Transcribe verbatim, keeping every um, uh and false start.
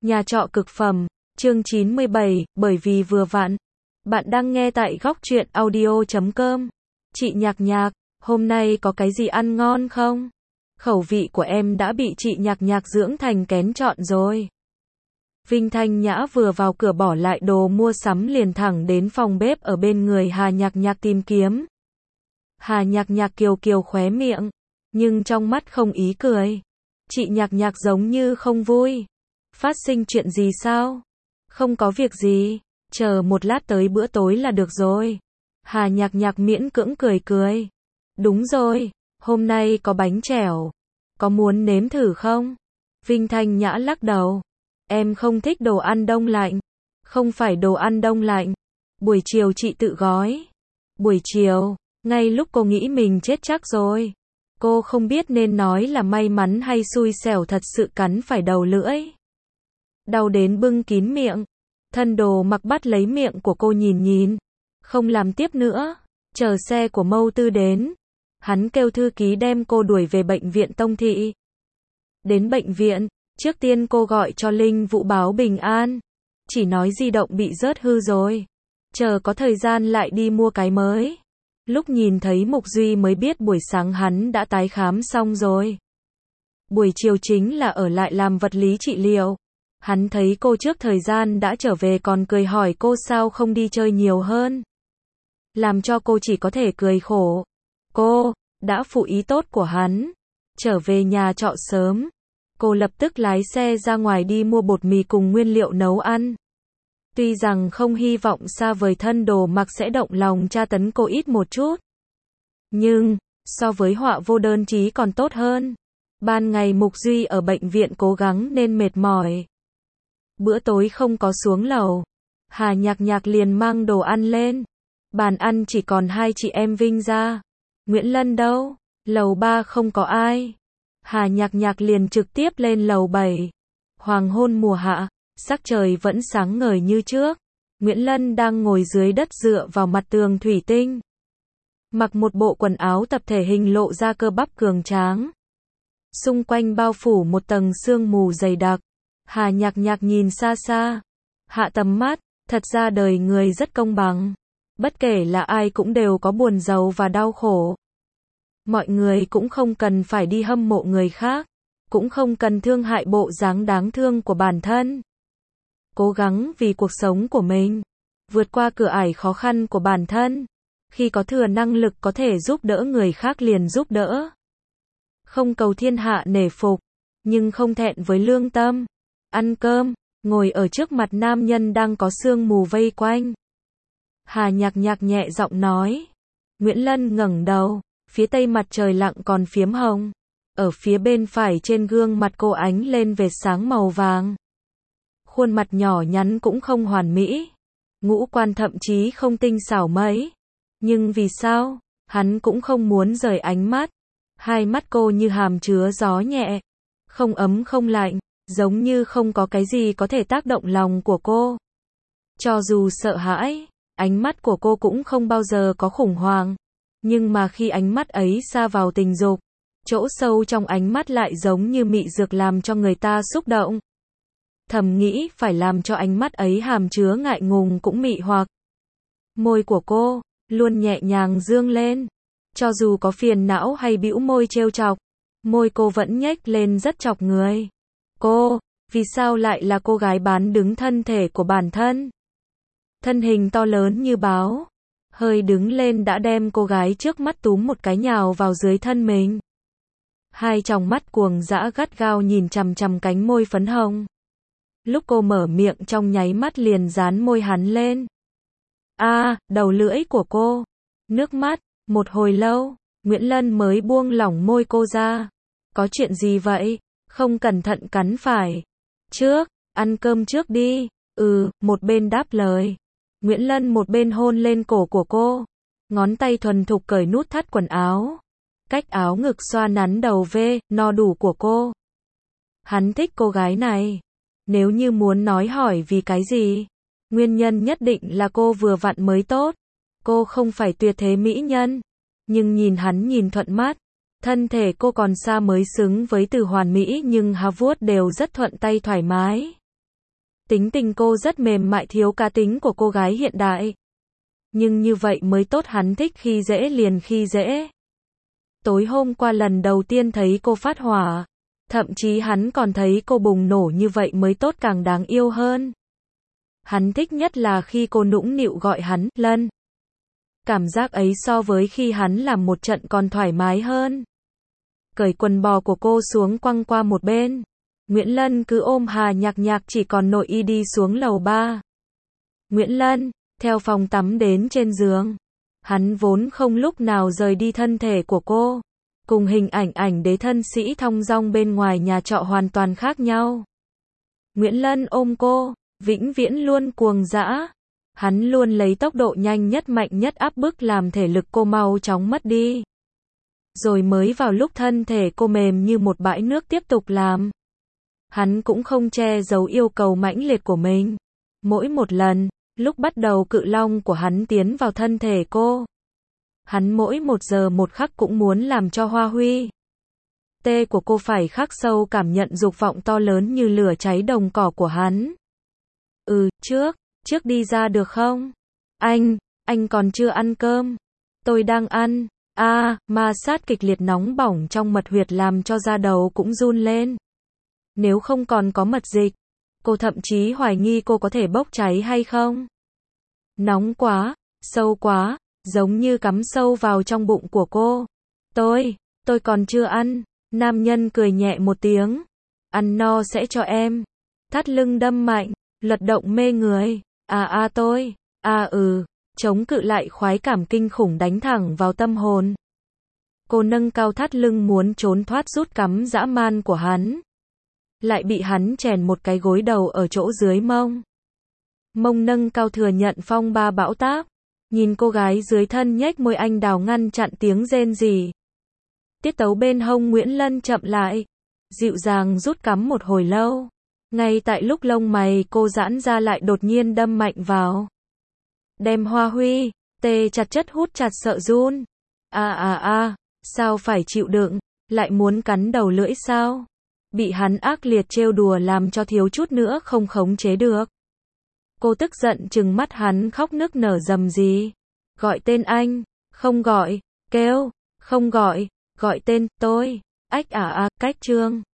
Nhà trọ cực phẩm, chương chín mươi bảy, bởi vì vừa vặn. Bạn đang nghe tại góc truyện audio chấm com. Chị Nhạc Nhạc, hôm nay có cái gì ăn ngon không? Khẩu vị của em đã bị chị Nhạc Nhạc dưỡng thành kén chọn rồi. Vinh Thanh Nhã vừa vào cửa bỏ lại đồ mua sắm liền thẳng đến phòng bếp ở bên người Hà Nhạc Nhạc tìm kiếm. Hà Nhạc Nhạc kiều kiều khóe miệng, nhưng trong mắt không ý cười. Chị Nhạc Nhạc giống như không vui. Phát sinh chuyện gì sao? Không có việc gì, chờ một lát tới bữa tối là được rồi. Hà Nhạc Nhạc miễn cưỡng cười cười. Đúng rồi, hôm nay có bánh chèo. Có muốn nếm thử không? Vinh Thanh Nhã lắc đầu. Em không thích đồ ăn đông lạnh. Không phải đồ ăn đông lạnh. Buổi chiều chị tự gói. Buổi chiều, ngay lúc cô nghĩ mình chết chắc rồi. Cô không biết nên nói là may mắn hay xui xẻo, thật sự cắn phải đầu lưỡi. Đau đến bưng kín miệng. Thân đồ mặc bắt lấy miệng của cô nhìn nhìn. Không làm tiếp nữa. Chờ xe của Mâu Tư đến. Hắn kêu thư ký đem cô đuổi về bệnh viện Tông Thị. Đến bệnh viện, trước tiên cô gọi cho Linh Vũ báo bình an. Chỉ nói di động bị rớt hư rồi. Chờ có thời gian lại đi mua cái mới. Lúc nhìn thấy Mục Duy mới biết buổi sáng hắn đã tái khám xong rồi. Buổi chiều chính là ở lại làm vật lý trị liệu. Hắn thấy cô trước thời gian đã trở về còn cười hỏi cô sao không đi chơi nhiều hơn. Làm cho cô chỉ có thể cười khổ. Cô đã phụ ý tốt của hắn. Trở về nhà trọ sớm. Cô lập tức lái xe ra ngoài đi mua bột mì cùng nguyên liệu nấu ăn. Tuy rằng không hy vọng xa vời thân đồ mặc sẽ động lòng tra tấn cô ít một chút. Nhưng, so với họa vô đơn chí còn tốt hơn. Ban ngày Mục Duy ở bệnh viện cố gắng nên mệt mỏi. Bữa tối không có xuống lầu. Hà Nhạc Nhạc liền mang đồ ăn lên. Bàn ăn chỉ còn hai chị em Vinh ra. Nguyễn Lân đâu? Lầu ba không có ai. Hà Nhạc Nhạc liền trực tiếp lên lầu bảy. Hoàng hôn mùa hạ, sắc trời vẫn sáng ngời như trước. Nguyễn Lân đang ngồi dưới đất dựa vào mặt tường thủy tinh. Mặc một bộ quần áo tập thể hình lộ ra cơ bắp cường tráng. Xung quanh bao phủ một tầng sương mù dày đặc. Hà Nhạc Nhạc nhìn xa xa. Hạ tầm mắt, thật ra đời người rất công bằng. Bất kể là ai cũng đều có buồn giàu và đau khổ. Mọi người cũng không cần phải đi hâm mộ người khác. Cũng không cần thương hại bộ dáng đáng thương của bản thân. Cố gắng vì cuộc sống của mình. Vượt qua cửa ải khó khăn của bản thân. Khi có thừa năng lực có thể giúp đỡ người khác liền giúp đỡ. Không cầu thiên hạ nể phục. Nhưng không thẹn với lương tâm. Ăn cơm, ngồi ở trước mặt nam nhân đang có sương mù vây quanh. Hà Nhạc Nhạc nhẹ giọng nói. Nguyễn Lân ngẩng đầu, phía tây mặt trời lặn còn phiếm hồng. Ở phía bên phải trên gương mặt cô ánh lên vệt sáng màu vàng. Khuôn mặt nhỏ nhắn cũng không hoàn mỹ. Ngũ quan thậm chí không tinh xảo mấy. Nhưng vì sao? Hắn cũng không muốn rời ánh mắt. Hai mắt cô như hàm chứa gió nhẹ. Không ấm không lạnh. Giống như không có cái gì có thể tác động lòng của cô. Cho dù sợ hãi, ánh mắt của cô cũng không bao giờ có khủng hoảng. Nhưng mà khi ánh mắt ấy sa vào tình dục, chỗ sâu trong ánh mắt lại giống như mị dược làm cho người ta xúc động. Thầm nghĩ phải làm cho ánh mắt ấy hàm chứa ngại ngùng cũng mị hoặc. Môi của cô luôn nhẹ nhàng dương lên. Cho dù có phiền não hay bĩu môi trêu chọc, môi cô vẫn nhếch lên rất chọc người. Cô, vì sao lại là cô gái bán đứng thân thể của bản thân? Thân hình to lớn như báo, hơi đứng lên đã đem cô gái trước mắt túm một cái nhào vào dưới thân mình. Hai tròng mắt cuồng dã gắt gao nhìn chằm chằm cánh môi phấn hồng. Lúc cô mở miệng trong nháy mắt liền dán môi hắn lên. A, à, đầu lưỡi của cô. Nước mắt, một hồi lâu, Nguyễn Lân mới buông lỏng môi cô ra. Có chuyện gì vậy? Không cẩn thận cắn phải. Trước, ăn cơm trước đi. Ừ, một bên đáp lời. Nguyễn Lân một bên hôn lên cổ của cô. Ngón tay thuần thục cởi nút thắt quần áo. Cách áo ngực xoa nắn đầu vê, no đủ của cô. Hắn thích cô gái này. Nếu như muốn nói hỏi vì cái gì, nguyên nhân nhất định là cô vừa vặn mới tốt. Cô không phải tuyệt thế mỹ nhân. Nhưng nhìn hắn nhìn thuận mắt. Thân thể cô còn xa mới xứng với từ hoàn mỹ nhưng há vuốt đều rất thuận tay thoải mái. Tính tình cô rất mềm mại thiếu cá tính của cô gái hiện đại. Nhưng như vậy mới tốt, hắn thích khi dễ liền khi dễ. Tối hôm qua lần đầu tiên thấy cô phát hỏa. Thậm chí hắn còn thấy cô bùng nổ như vậy mới tốt, càng đáng yêu hơn. Hắn thích nhất là khi cô nũng nịu gọi hắn, Lân. Cảm giác ấy so với khi hắn làm một trận còn thoải mái hơn. Cởi quần bò của cô xuống quăng qua một bên. Nguyễn Lân cứ ôm Hà Nhạc Nhạc chỉ còn nội y đi xuống lầu ba. Nguyễn Lân, theo phòng tắm đến trên giường. Hắn vốn không lúc nào rời đi thân thể của cô. Cùng hình ảnh ảnh đế thân sĩ thong dong bên ngoài nhà trọ hoàn toàn khác nhau. Nguyễn Lân ôm cô, vĩnh viễn luôn cuồng dã. Hắn luôn lấy tốc độ nhanh nhất mạnh nhất áp bức làm thể lực cô mau chóng mất đi. Rồi mới vào lúc thân thể cô mềm như một bãi nước tiếp tục làm. Hắn cũng không che giấu yêu cầu mãnh liệt của mình. Mỗi một lần, lúc bắt đầu cự long của hắn tiến vào thân thể cô. Hắn mỗi một giờ một khắc cũng muốn làm cho hoa huy. Tê của cô phải khắc sâu cảm nhận dục vọng to lớn như lửa cháy đồng cỏ của hắn. Ừ, trước, trước đi ra được không? Anh, anh còn chưa ăn cơm. Tôi đang ăn. A, à, ma sát kịch liệt nóng bỏng trong mật huyệt làm cho da đầu cũng run lên. Nếu không còn có mật dịch, cô thậm chí hoài nghi cô có thể bốc cháy hay không. Nóng quá, sâu quá, giống như cắm sâu vào trong bụng của cô. Tôi, tôi còn chưa ăn. Nam nhân cười nhẹ một tiếng. Ăn no sẽ cho em. Thắt lưng đâm mạnh, lật động mê người. À à tôi, à ừ, chống cự lại khoái cảm kinh khủng đánh thẳng vào tâm hồn. Cô nâng cao thắt lưng muốn trốn thoát rút cắm dã man của hắn. Lại bị hắn chèn một cái gối đầu ở chỗ dưới mông. Mông nâng cao thừa nhận phong ba bão táp. Nhìn cô gái dưới thân nhếch môi anh đào ngăn chặn tiếng rên rỉ. Tiết tấu bên hông Nguyễn Lân chậm lại. Dịu dàng rút cắm một hồi lâu. Ngay tại lúc lông mày cô giãn ra lại đột nhiên đâm mạnh vào. Đem hoa huy, tê chặt chất hút chặt sợ run. À à à, sao phải chịu đựng, lại muốn cắn đầu lưỡi sao? Bị hắn ác liệt trêu đùa làm cho thiếu chút nữa không khống chế được. Cô tức giận trừng mắt hắn khóc nức nở rầm rì. Gọi tên anh, không gọi, kêu, không gọi, gọi tên, tôi, ách à à, cách trương.